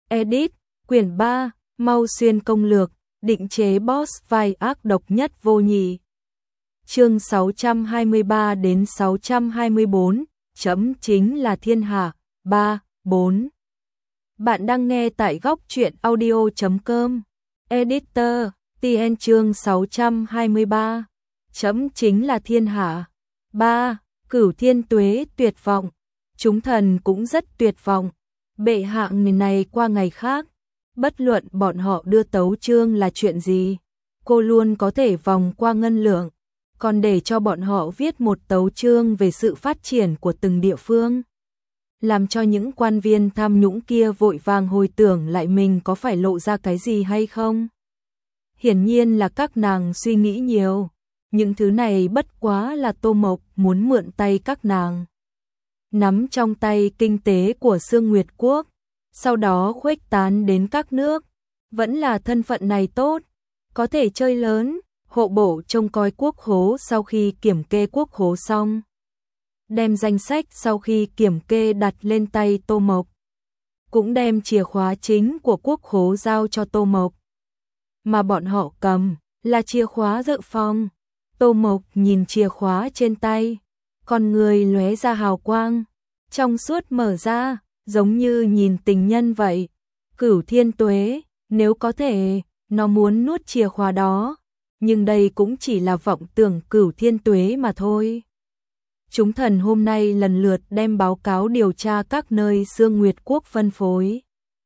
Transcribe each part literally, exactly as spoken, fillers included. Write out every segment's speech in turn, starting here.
Edit, quyển ba, Mau Xuyên công lược, định chế boss vai ác độc nhất vô nhị. Chương sáu trăm hai mươi ba đến sáu trăm hai mươi bốn, chấm chính là thiên hạ, ba, bốn. Bạn đang nghe tại góc truyện audio chấm com. Editor, tê en chương sáu trăm hai mươi ba, chấm chính là thiên hạ. ba. Cửu Thiên Tuế tuyệt vọng. Chúng thần cũng rất tuyệt vọng. Bệ hạ ngày này qua ngày khác, bất luận bọn họ đưa tấu chương là chuyện gì, cô luôn có thể vòng qua ngân lượng, còn để cho bọn họ viết một tấu chương về sự phát triển của từng địa phương. Làm cho những quan viên tham nhũng kia vội vàng hồi tưởng lại mình có phải lộ ra cái gì hay không. Hiển nhiên là các nàng suy nghĩ nhiều, những thứ này bất quá là Tô Mộc muốn mượn tay các nàng, nắm trong tay kinh tế của Sương Nguyệt Quốc, sau đó khuếch tán đến các nước. Vẫn là thân phận này tốt, có thể chơi lớn, hộ bộ trông coi quốc khố sau khi kiểm kê quốc khố xong. Đem danh sách sau khi kiểm kê đặt lên tay Tô Mộc. Cũng đem chìa khóa chính của quốc khố giao cho Tô Mộc. Mà bọn họ cầm là chìa khóa dự phòng. Tô Mộc nhìn chìa khóa trên tay, con người lóe ra hào quang, trong suốt mở ra, giống như nhìn tình nhân vậy. Cửu Thiên Tuế, nếu có thể, nó muốn nuốt chìa khóa đó, nhưng đây cũng chỉ là vọng tưởng Cửu Thiên Tuế mà thôi. Chúng thần hôm nay lần lượt đem báo cáo điều tra các nơi Sương Nguyệt Quốc phân phối.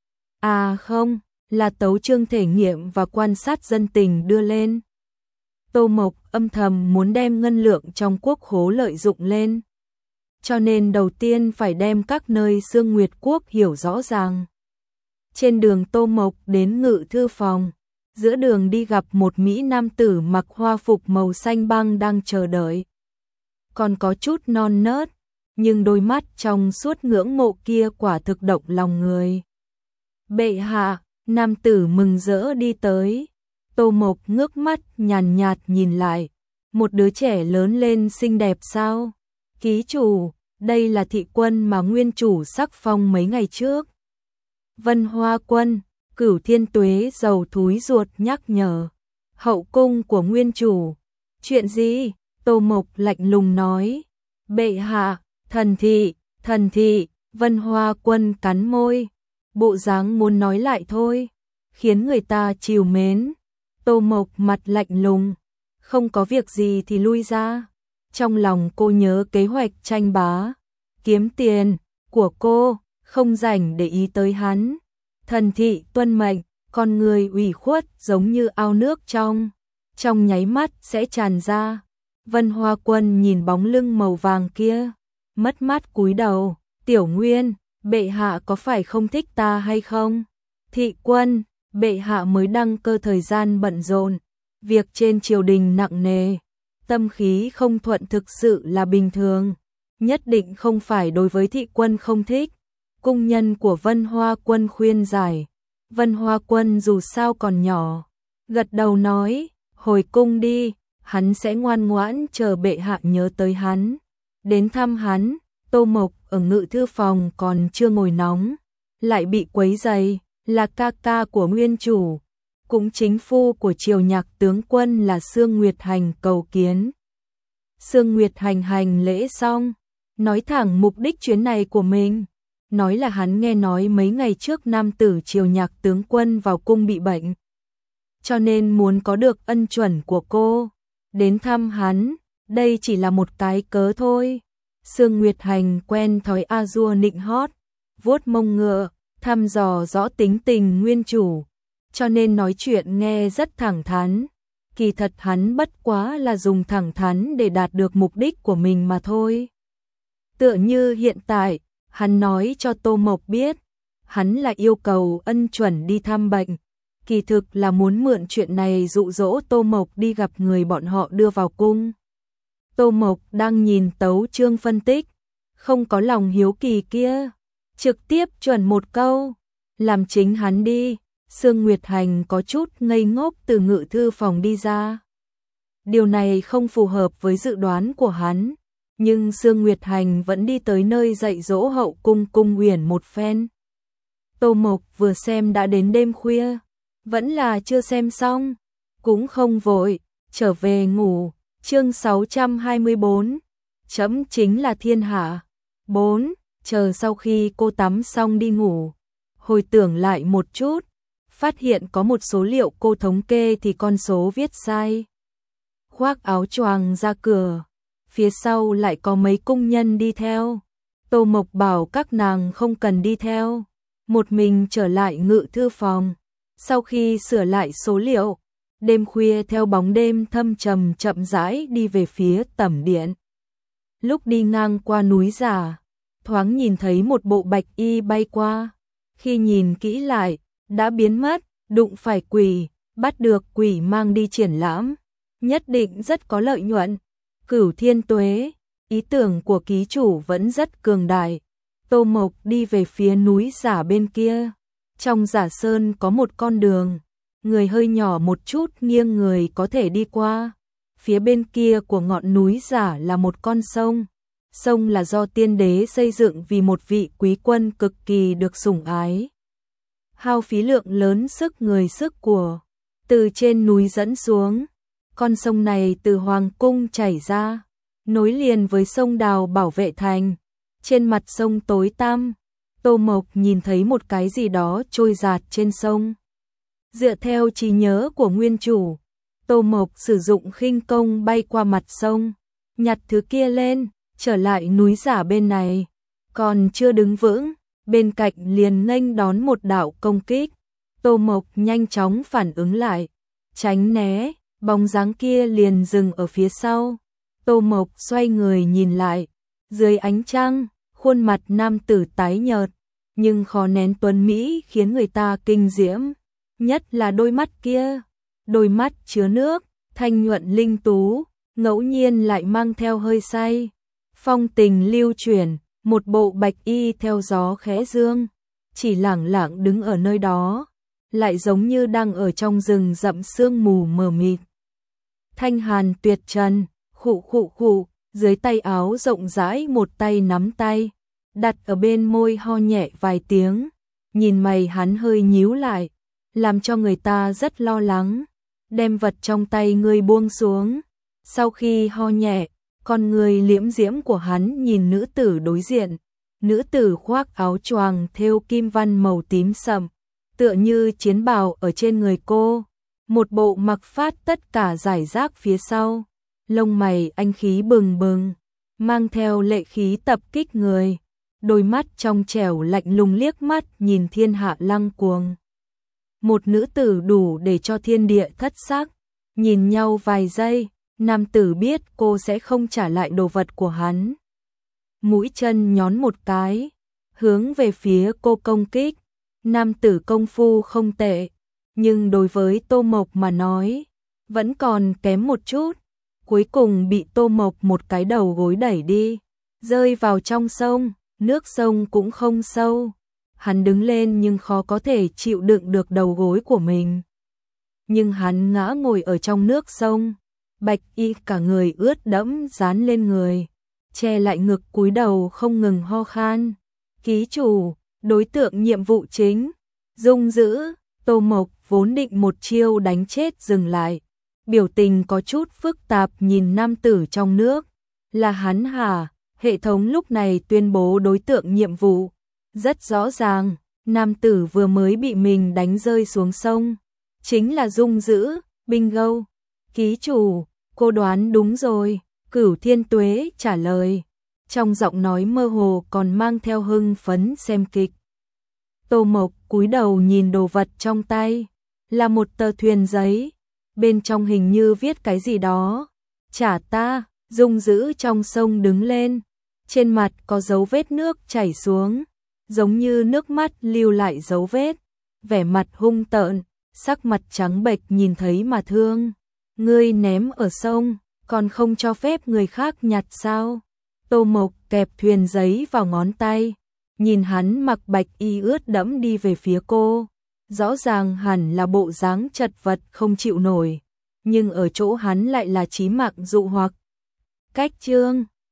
À không, là tấu chương thể nghiệm và quan sát dân tình đưa lên. Tô Mộc âm thầm muốn đem ngân lượng trong quốc khố lợi dụng lên. Cho nên đầu tiên phải đem các nơi Sương Nguyệt Quốc hiểu rõ ràng. Trên đường Tô Mộc đến ngự thư phòng, giữa đường đi gặp một mỹ nam tử mặc hoa phục màu xanh băng đang chờ đợi. Còn có chút non nớt, nhưng đôi mắt trong suốt ngưỡng mộ kia quả thực động lòng người. Bệ hạ, nam tử mừng rỡ đi tới. Tô Mộc ngước mắt nhàn nhạt nhìn lại, một đứa trẻ lớn lên xinh đẹp sao? Ký chủ, đây là thị quân mà nguyên chủ sắc phong mấy ngày trước. Vân Hoa Quân, Cửu Thiên Tuế giàu thúi ruột nhắc nhở. Hậu cung của nguyên chủ. Chuyện gì? Tô Mộc lạnh lùng nói. Bệ hạ, thần thị, thần thị. Vân Hoa Quân cắn môi, bộ dáng muốn nói lại thôi, khiến người ta trìu mến. Tô Mộc mặt lạnh lùng, không có việc gì thì lui ra. Trong lòng cô nhớ kế hoạch tranh bá, kiếm tiền của cô, không rảnh để ý tới hắn. Thần thị tuân mệnh, con người ủy khuất giống như ao nước trong, trong nháy mắt sẽ tràn ra. Vân Hoa Quân nhìn bóng lưng màu vàng kia, mất mát cúi đầu. Tiểu Nguyên, bệ hạ có phải không thích ta hay không? Thị quân, bệ hạ mới đăng cơ thời gian bận rộn, việc trên triều đình nặng nề, tâm khí không thuận thực sự là bình thường, nhất định không phải đối với thị quân không thích. Cung nhân của Vân Hoa Quân khuyên giải. Vân Hoa Quân dù sao còn nhỏ, gật đầu nói, hồi cung đi, hắn sẽ ngoan ngoãn chờ bệ hạ nhớ tới hắn, đến thăm hắn. Tô Mộc ở ngự thư phòng còn chưa ngồi nóng, lại bị quấy rầy, là ca ca của nguyên chủ, cũng chính phu của Triều Nhạc tướng quân là Sương Nguyệt Hành cầu kiến. Sương Nguyệt Hành hành lễ xong, nói thẳng mục đích chuyến này của mình, nói là hắn nghe nói mấy ngày trước nam tử Triều Nhạc tướng quân vào cung bị bệnh, cho nên muốn có được ân chuẩn của cô, đến thăm hắn, đây chỉ là một cái cớ thôi. Sương Nguyệt Hành quen thói a dua nịnh hót, vuốt mông ngựa, thăm dò rõ tính tình nguyên chủ, cho nên nói chuyện nghe rất thẳng thắn. Kỳ thật hắn bất quá là dùng thẳng thắn để đạt được mục đích của mình mà thôi. Tựa như hiện tại, hắn nói cho Tô Mộc biết, hắn là yêu cầu ân chuẩn đi thăm bệnh, kỳ thực là muốn mượn chuyện này dụ dỗ Tô Mộc đi gặp người bọn họ đưa vào cung. Tô Mộc đang nhìn tấu chương phân tích, không có lòng hiếu kỳ kia, trực tiếp chuẩn một câu, làm chính hắn đi. Sương Nguyệt Hành có chút ngây ngốc từ ngự thư phòng đi ra. Điều này không phù hợp với dự đoán của hắn, nhưng Sương Nguyệt Hành vẫn đi tới nơi dạy dỗ hậu cung cung uyển một phen. Tô Mộc vừa xem đã đến đêm khuya, vẫn là chưa xem xong, cũng không vội, trở về ngủ. Chương sáu trăm hai mươi bốn, chấm chính là thiên hạ. bốn. Chờ sau khi cô tắm xong đi ngủ, hồi tưởng lại một chút, phát hiện có một số liệu cô thống kê thì con số viết sai. Khoác áo choàng ra cửa, phía sau lại có mấy cung nhân đi theo. Tô Mộc bảo các nàng không cần đi theo, một mình trở lại ngự thư phòng. Sau khi sửa lại số liệu, đêm khuya theo bóng đêm thâm trầm chậm rãi đi về phía tẩm điện. Lúc đi ngang qua núi giả, thoáng nhìn thấy một bộ bạch y bay qua. Khi nhìn kỹ lại, đã biến mất, đụng phải quỷ, bắt được quỷ mang đi triển lãm. Nhất định rất có lợi nhuận. Cửu Thiên Tuế, ý tưởng của ký chủ vẫn rất cường đại. Tô Mộc đi về phía núi giả bên kia. Trong giả sơn có một con đường, người hơi nhỏ một chút nghiêng người có thể đi qua. Phía bên kia của ngọn núi giả là một con sông. Sông là do tiên đế xây dựng vì một vị quý quân cực kỳ được sủng ái. Hao phí lượng lớn sức người sức của, từ trên núi dẫn xuống. Con sông này từ Hoàng Cung chảy ra, nối liền với sông Đào bảo vệ thành. Trên mặt sông tối tăm, Tô Mộc nhìn thấy một cái gì đó trôi dạt trên sông. Dựa theo trí nhớ của nguyên chủ, Tô Mộc sử dụng khinh công bay qua mặt sông, nhặt thứ kia lên, trở lại núi giả bên này. Còn chưa đứng vững, bên cạnh liền nghênh đón một đạo công kích. Tô Mộc nhanh chóng phản ứng lại, tránh né, bóng dáng kia liền dừng ở phía sau. Tô Mộc xoay người nhìn lại, dưới ánh trăng, khuôn mặt nam tử tái nhợt, nhưng khó nén tuấn mỹ khiến người ta kinh diễm. Nhất là đôi mắt kia, đôi mắt chứa nước, thanh nhuận linh tú, ngẫu nhiên lại mang theo hơi say. Phong tình lưu chuyển, một bộ bạch y theo gió khẽ dương, chỉ lẳng lặng đứng ở nơi đó, lại giống như đang ở trong rừng rậm sương mù mờ mịt. Thanh hàn tuyệt trần, khụ khụ khụ, dưới tay áo rộng rãi một tay nắm tay, đặt ở bên môi ho nhẹ vài tiếng, nhìn mày hắn hơi nhíu lại, làm cho người ta rất lo lắng. Đem vật trong tay ngươi buông xuống. Sau khi ho nhẹ, con người liễm diễm của hắn nhìn nữ tử đối diện. Nữ tử khoác áo choàng thêu kim văn màu tím sậm, tựa như chiến bào ở trên người cô. Một bộ mặc phát tất cả giải rác phía sau, lông mày anh khí bừng bừng, mang theo lệ khí tập kích người. Đôi mắt trong trẻo lạnh lùng liếc mắt nhìn thiên hạ lăng cuồng. Một nữ tử đủ để cho thiên địa thất sắc. Nhìn nhau vài giây, nam tử biết cô sẽ không trả lại đồ vật của hắn. Mũi chân nhón một cái, hướng về phía cô công kích. Nam tử công phu không tệ, nhưng đối với Tô Mộc mà nói, vẫn còn kém một chút. Cuối cùng bị Tô Mộc một cái đầu gối đẩy đi, rơi vào trong sông. Nước sông cũng không sâu. Hắn đứng lên nhưng khó có thể chịu đựng được đầu gối của mình. Nhưng hắn ngã ngồi ở trong nước sông, bạch y cả người ướt đẫm dán lên người, che lại ngực cúi đầu không ngừng ho khan. Ký chủ, đối tượng nhiệm vụ chính, Dung Dữ. Tô Mộc vốn định một chiêu đánh chết dừng lại, biểu tình có chút phức tạp nhìn nam tử trong nước. Là hắn hả? Hệ thống lúc này tuyên bố đối tượng nhiệm vụ. Rất rõ ràng, nam tử vừa mới bị mình đánh rơi xuống sông, chính là Dung Dữ. Bingo. Ký chủ, cô đoán đúng rồi, Cửu Thiên Tuế trả lời. Trong giọng nói mơ hồ còn mang theo hưng phấn xem kịch. Tô Mộc cúi đầu nhìn đồ vật trong tay, là một tờ thuyền giấy, bên trong hình như viết cái gì đó. Trả ta. Dung Dữ trong sông đứng lên, trên mặt có dấu vết nước chảy xuống, giống như nước mắt lưu lại dấu vết, vẻ mặt hung tợn, sắc mặt trắng bệch nhìn thấy mà thương. Ngươi ném ở sông, còn không cho phép người khác nhặt sao? Tô Mộc kẹp thuyền giấy vào ngón tay, nhìn hắn mặc bạch y ướt đẫm đi về phía cô, rõ ràng hẳn là bộ dáng chật vật không chịu nổi, nhưng ở chỗ hắn lại là chí mạng dụ hoặc. Cách chương